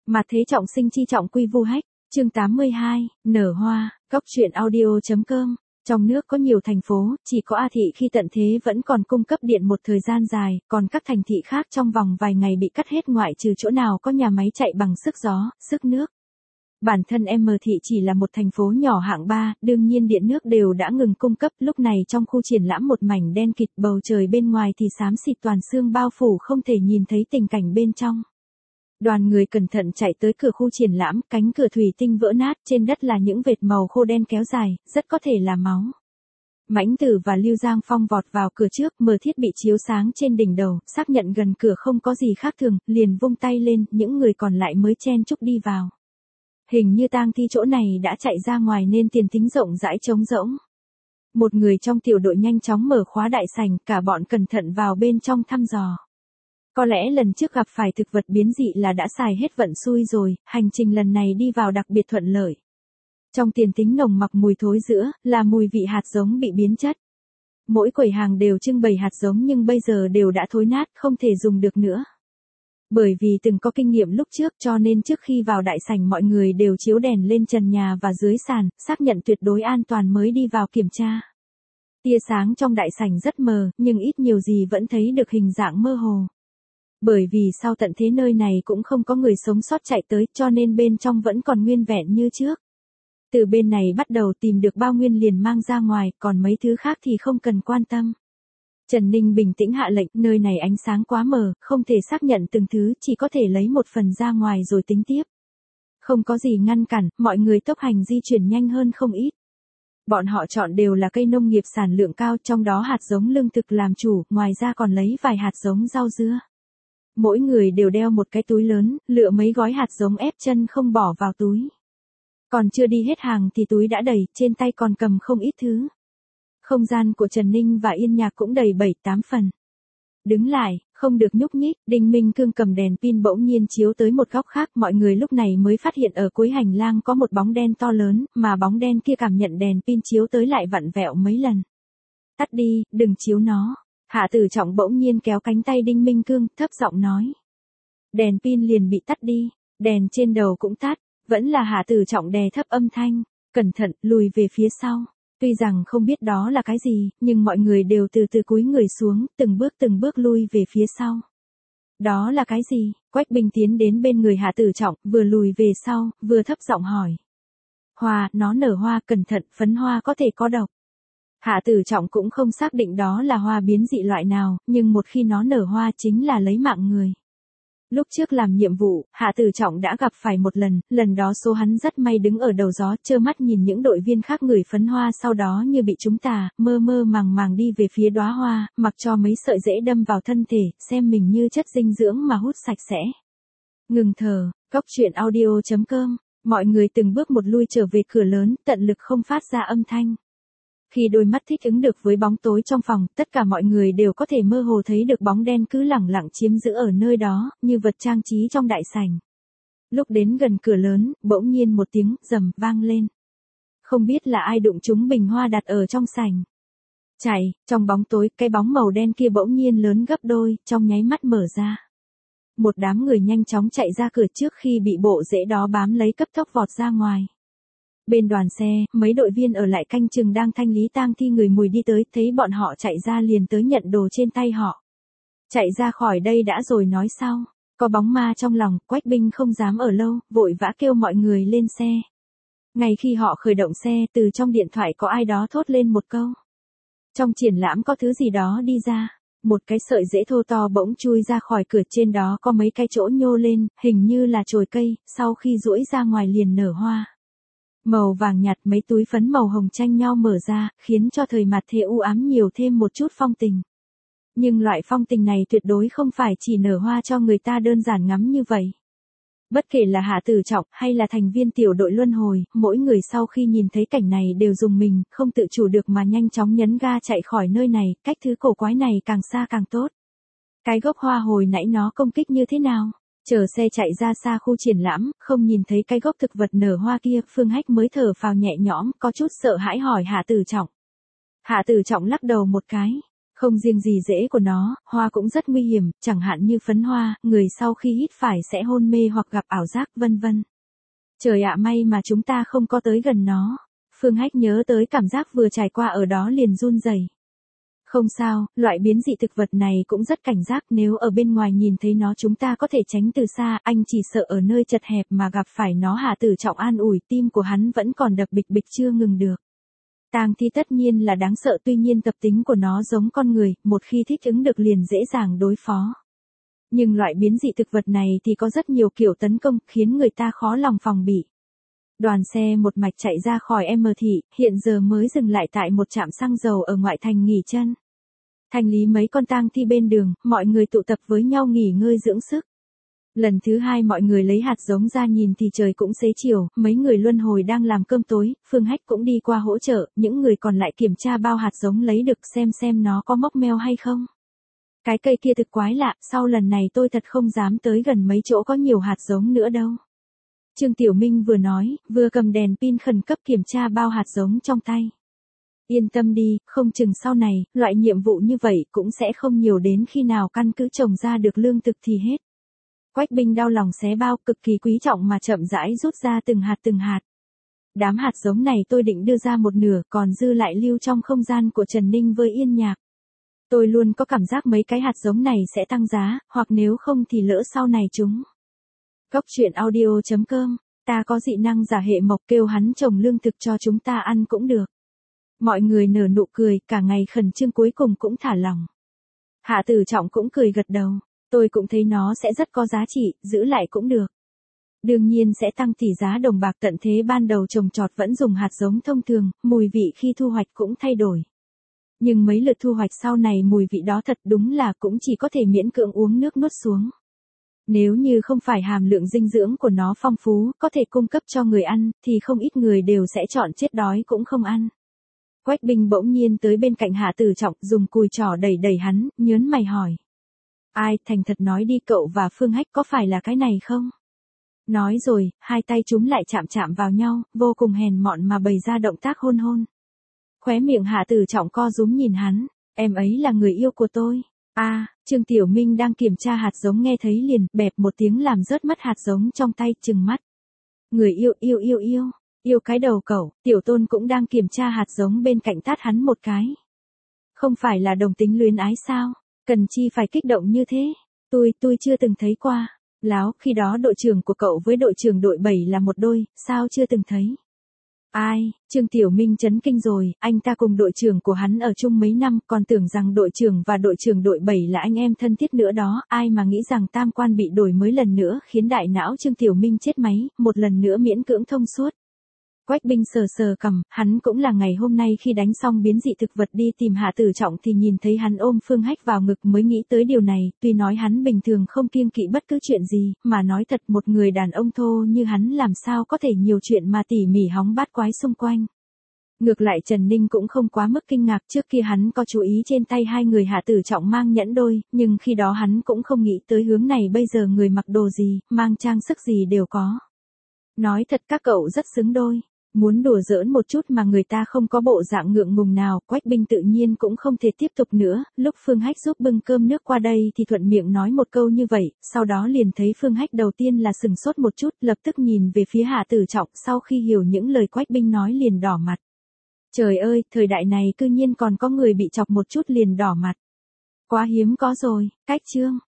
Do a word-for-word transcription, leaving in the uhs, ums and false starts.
Mà thế trọng sinh chi trọng quy vu hách, chương tám mươi hai, nở hoa, góc truyện audio.com. Trong nước có nhiều thành phố, chỉ có A thị khi tận thế vẫn còn cung cấp điện một thời gian dài, còn các thành thị khác trong vòng vài ngày bị cắt hết ngoại trừ chỗ nào có nhà máy chạy bằng sức gió, sức nước. Bản thân M thị chỉ là một thành phố nhỏ hạng ba, đương nhiên điện nước đều đã ngừng cung cấp, lúc này trong khu triển lãm một mảnh đen kịt, bầu trời bên ngoài thì xám xịt toàn sương bao phủ không thể nhìn thấy tình cảnh bên trong. Đoàn người cẩn thận chạy tới cửa khu triển lãm, cánh cửa thủy tinh vỡ nát, trên đất là những vệt màu khô đen kéo dài, rất có thể là máu. Mãnh Tử và Lưu Giang Phong vọt vào cửa trước, mở thiết bị chiếu sáng trên đỉnh đầu, xác nhận gần cửa không có gì khác thường, liền vung tay lên, những người còn lại mới chen chúc đi vào. Hình như tang thi chỗ này đã chạy ra ngoài nên tiền thính rộng rãi trống rỗng. Một người trong tiểu đội nhanh chóng mở khóa đại sảnh, cả bọn cẩn thận vào bên trong thăm dò. Có lẽ lần trước gặp phải thực vật biến dị là đã xài hết vận xui rồi, hành trình lần này đi vào đặc biệt thuận lợi. Trong tiền thính nồng mặc mùi thối giữa, là mùi vị hạt giống bị biến chất. Mỗi quầy hàng đều trưng bày hạt giống nhưng bây giờ đều đã thối nát, không thể dùng được nữa. Bởi vì từng có kinh nghiệm lúc trước cho nên trước khi vào đại sảnh mọi người đều chiếu đèn lên trần nhà và dưới sàn, xác nhận tuyệt đối an toàn mới đi vào kiểm tra. Tia sáng trong đại sảnh rất mờ, nhưng ít nhiều gì vẫn thấy được hình dạng mơ hồ. Bởi vì sau tận thế nơi này cũng không có người sống sót chạy tới cho nên bên trong vẫn còn nguyên vẹn như trước. Từ bên này bắt đầu tìm được bao nguyên liền mang ra ngoài, còn mấy thứ khác thì không cần quan tâm. Trần Ninh bình tĩnh hạ lệnh, nơi này ánh sáng quá mờ, không thể xác nhận từng thứ, chỉ có thể lấy một phần ra ngoài rồi tính tiếp. Không có gì ngăn cản, mọi người tốc hành di chuyển nhanh hơn không ít. Bọn họ chọn đều là cây nông nghiệp sản lượng cao, trong đó hạt giống lương thực làm chủ, ngoài ra còn lấy vài hạt giống rau dưa. Mỗi người đều đeo một cái túi lớn, lựa mấy gói hạt giống ép chân không bỏ vào túi. Còn chưa đi hết hàng thì túi đã đầy, trên tay còn cầm không ít thứ. Không gian của Trần Ninh và Yên Nhạc cũng đầy bảy tám phần. Đứng lại, không được nhúc nhích, Đinh Minh Cương cầm đèn pin bỗng nhiên chiếu tới một góc khác, mọi người lúc này mới phát hiện ở cuối hành lang có một bóng đen to lớn, mà bóng đen kia cảm nhận đèn pin chiếu tới lại vặn vẹo mấy lần. Tắt đi, đừng chiếu nó. Hạ Tử Trọng bỗng nhiên kéo cánh tay Đinh Minh Cương, thấp giọng nói. Đèn pin liền bị tắt đi, đèn trên đầu cũng tắt, vẫn là Hạ Tử Trọng đè thấp âm thanh, cẩn thận, lùi về phía sau. Tuy rằng không biết đó là cái gì, nhưng mọi người đều từ từ cúi người xuống, từng bước từng bước lui về phía sau. Đó là cái gì? Quách Bình tiến đến bên người Hạ Tử Trọng, vừa lùi về sau, vừa thấp giọng hỏi. Hoa, nó nở hoa, cẩn thận, phấn hoa có thể có độc. Hạ Tử Trọng cũng không xác định đó là hoa biến dị loại nào, nhưng một khi nó nở hoa chính là lấy mạng người. Lúc trước làm nhiệm vụ, Hạ Tử Trọng đã gặp phải một lần, lần đó số hắn rất may đứng ở đầu gió, trơ mắt nhìn những đội viên khác ngửi phấn hoa sau đó như bị trúng tà, mơ mơ màng màng đi về phía đóa hoa, mặc cho mấy sợi rễ đâm vào thân thể, xem mình như chất dinh dưỡng mà hút sạch sẽ. Ngừng thở, góc truyện audio.com, mọi người từng bước một lui trở về cửa lớn, tận lực không phát ra âm thanh. Khi đôi mắt thích ứng được với bóng tối trong phòng, tất cả mọi người đều có thể mơ hồ thấy được bóng đen cứ lẳng lặng chiếm giữ ở nơi đó, như vật trang trí trong đại sảnh. Lúc đến gần cửa lớn, bỗng nhiên một tiếng rầm vang lên. Không biết là ai đụng trúng bình hoa đặt ở trong sảnh. Chạy, trong bóng tối, cái bóng màu đen kia bỗng nhiên lớn gấp đôi, trong nháy mắt mở ra. Một đám người nhanh chóng chạy ra cửa trước khi bị bộ rễ đó bám lấy cấp tốc vọt ra ngoài. Bên đoàn xe, mấy đội viên ở lại canh chừng đang thanh lý tang thi người mùi đi tới, thấy bọn họ chạy ra liền tới nhận đồ trên tay họ. Chạy ra khỏi đây đã rồi nói sau, có bóng ma trong lòng, Quách Binh không dám ở lâu, vội vã kêu mọi người lên xe. Ngay khi họ khởi động xe, từ trong điện thoại có ai đó thốt lên một câu. Trong triển lãm có thứ gì đó đi ra, một cái sợi rễ thô to bỗng chui ra khỏi cửa, trên đó có mấy cái chỗ nhô lên, hình như là chồi cây, sau khi duỗi ra ngoài liền nở hoa. Màu vàng nhạt, mấy túi phấn màu hồng tranh nhau mở ra, khiến cho thời mặt thế u ám nhiều thêm một chút phong tình. Nhưng loại phong tình này tuyệt đối không phải chỉ nở hoa cho người ta đơn giản ngắm như vậy. Bất kể là Hạ Tử Trọng hay là thành viên tiểu đội luân hồi, mỗi người sau khi nhìn thấy cảnh này đều rùng mình, không tự chủ được mà nhanh chóng nhấn ga chạy khỏi nơi này, cách thứ cổ quái này càng xa càng tốt. Cái gốc hoa hồi nãy nó công kích như thế nào? Chờ xe chạy ra xa khu triển lãm, không nhìn thấy cái gốc thực vật nở hoa kia, Phương Hách mới thở phào nhẹ nhõm, có chút sợ hãi hỏi Hạ Tử Trọng. Hạ Tử Trọng lắc đầu một cái. Không riêng gì rễ của nó, hoa cũng rất nguy hiểm, chẳng hạn như phấn hoa, người sau khi hít phải sẽ hôn mê hoặc gặp ảo giác vân vân. Trời ạ, may mà chúng ta không có tới gần nó. Phương Hách nhớ tới cảm giác vừa trải qua ở đó liền run rẩy. Không sao, loại biến dị thực vật này cũng rất cảnh giác, nếu ở bên ngoài nhìn thấy nó chúng ta có thể tránh từ xa, anh chỉ sợ ở nơi chật hẹp mà gặp phải nó. Hạ Tử Trọng an ủi, tim của hắn vẫn còn đập bịch bịch chưa ngừng được. Tang thi tất nhiên là đáng sợ, tuy nhiên tập tính của nó giống con người, một khi thích ứng được liền dễ dàng đối phó. Nhưng loại biến dị thực vật này thì có rất nhiều kiểu tấn công, khiến người ta khó lòng phòng bị. Đoàn xe một mạch chạy ra khỏi M thị, hiện giờ mới dừng lại tại một trạm xăng dầu ở ngoại thành nghỉ chân. Thanh lý mấy con tang thi bên đường, mọi người tụ tập với nhau nghỉ ngơi dưỡng sức. Lần thứ hai mọi người lấy hạt giống ra nhìn thì trời cũng xế chiều, mấy người luân hồi đang làm cơm tối, Phương Hách cũng đi qua hỗ trợ, những người còn lại kiểm tra bao hạt giống lấy được xem xem nó có mốc meo hay không. Cái cây kia thực quái lạ, sau lần này tôi thật không dám tới gần mấy chỗ có nhiều hạt giống nữa đâu. Trương Tiểu Minh vừa nói, vừa cầm đèn pin khẩn cấp kiểm tra bao hạt giống trong tay. Yên tâm đi, không chừng sau này, loại nhiệm vụ như vậy cũng sẽ không nhiều đến khi nào căn cứ trồng ra được lương thực thì hết. Quách Binh đau lòng xé bao, cực kỳ quý trọng mà chậm rãi rút ra từng hạt từng hạt. Đám hạt giống này tôi định đưa ra một nửa, còn dư lại lưu trong không gian của Trần Ninh với Yên Nhạc. Tôi luôn có cảm giác mấy cái hạt giống này sẽ tăng giá, hoặc nếu không thì lỡ sau này chúng. Cốc truyện audio chấm com, ta có dị năng giả hệ mộc, kêu hắn trồng lương thực cho chúng ta ăn cũng được. Mọi người nở nụ cười, cả ngày khẩn trương cuối cùng cũng thả lỏng. Hạ Tử Trọng cũng cười gật đầu, tôi cũng thấy nó sẽ rất có giá trị, giữ lại cũng được. Đương nhiên sẽ tăng tỷ giá đồng bạc, tận thế ban đầu trồng trọt vẫn dùng hạt giống thông thường, mùi vị khi thu hoạch cũng thay đổi. Nhưng mấy lượt thu hoạch sau này mùi vị đó thật đúng là cũng chỉ có thể miễn cưỡng uống nước nuốt xuống. Nếu như không phải hàm lượng dinh dưỡng của nó phong phú, có thể cung cấp cho người ăn, thì không ít người đều sẽ chọn chết đói cũng không ăn. Quách Binh bỗng nhiên tới bên cạnh Hạ Tử Trọng, dùng cùi trỏ đẩy đẩy hắn, nhớn mày hỏi. Ai, thành thật nói đi, cậu và Phương Hách có phải là cái này không? Nói rồi, hai tay chúng lại chạm chạm vào nhau, vô cùng hèn mọn mà bày ra động tác hôn hôn. Khóe miệng Hạ Tử Trọng co rúm nhìn hắn, em ấy là người yêu của tôi. A, à, Trương Tiểu Minh đang kiểm tra hạt giống nghe thấy liền, bẹp một tiếng làm rớt mất hạt giống trong tay, trừng mắt. Người yêu yêu yêu yêu, yêu cái đầu cẩu. Tiểu Tôn cũng đang kiểm tra hạt giống bên cạnh tát hắn một cái. Không phải là đồng tính luyến ái sao, cần chi phải kích động như thế, tôi, tôi chưa từng thấy qua. Láo, khi đó đội trưởng của cậu với đội trưởng đội bảy là một đôi, sao chưa từng thấy? Ai, Trương Tiểu Minh chấn kinh rồi, anh ta cùng đội trưởng của hắn ở chung mấy năm, còn tưởng rằng đội trưởng và đội trưởng đội bảy là anh em thân thiết nữa đó, ai mà nghĩ rằng tam quan bị đổi mới lần nữa, khiến đại não Trương Tiểu Minh chết máy, một lần nữa miễn cưỡng thông suốt. Quách Binh sờ sờ cằm, hắn cũng là ngày hôm nay khi đánh xong biến dị thực vật đi tìm Hạ Tử Trọng thì nhìn thấy hắn ôm Phương Hách vào ngực mới nghĩ tới điều này, tuy nói hắn bình thường không kiêng kỵ bất cứ chuyện gì, mà nói thật một người đàn ông thô như hắn làm sao có thể nhiều chuyện mà tỉ mỉ hóng bát quái xung quanh. Ngược lại Trần Ninh cũng không quá mức kinh ngạc, trước kia hắn có chú ý trên tay hai người Hạ Tử Trọng mang nhẫn đôi, nhưng khi đó hắn cũng không nghĩ tới hướng này, bây giờ người mặc đồ gì, mang trang sức gì đều có. Nói thật các cậu rất xứng đôi. Muốn đùa giỡn một chút mà người ta không có bộ dạng ngượng ngùng nào, Quách Binh tự nhiên cũng không thể tiếp tục nữa, lúc Phương Hách giúp bưng cơm nước qua đây thì thuận miệng nói một câu như vậy, sau đó liền thấy Phương Hách đầu tiên là sừng sốt một chút, lập tức nhìn về phía Hạ Tử Trọng, sau khi hiểu những lời Quách Binh nói liền đỏ mặt. Trời ơi, thời đại này cư nhiên còn có người bị chọc một chút liền đỏ mặt. Quá hiếm có rồi, cách chương.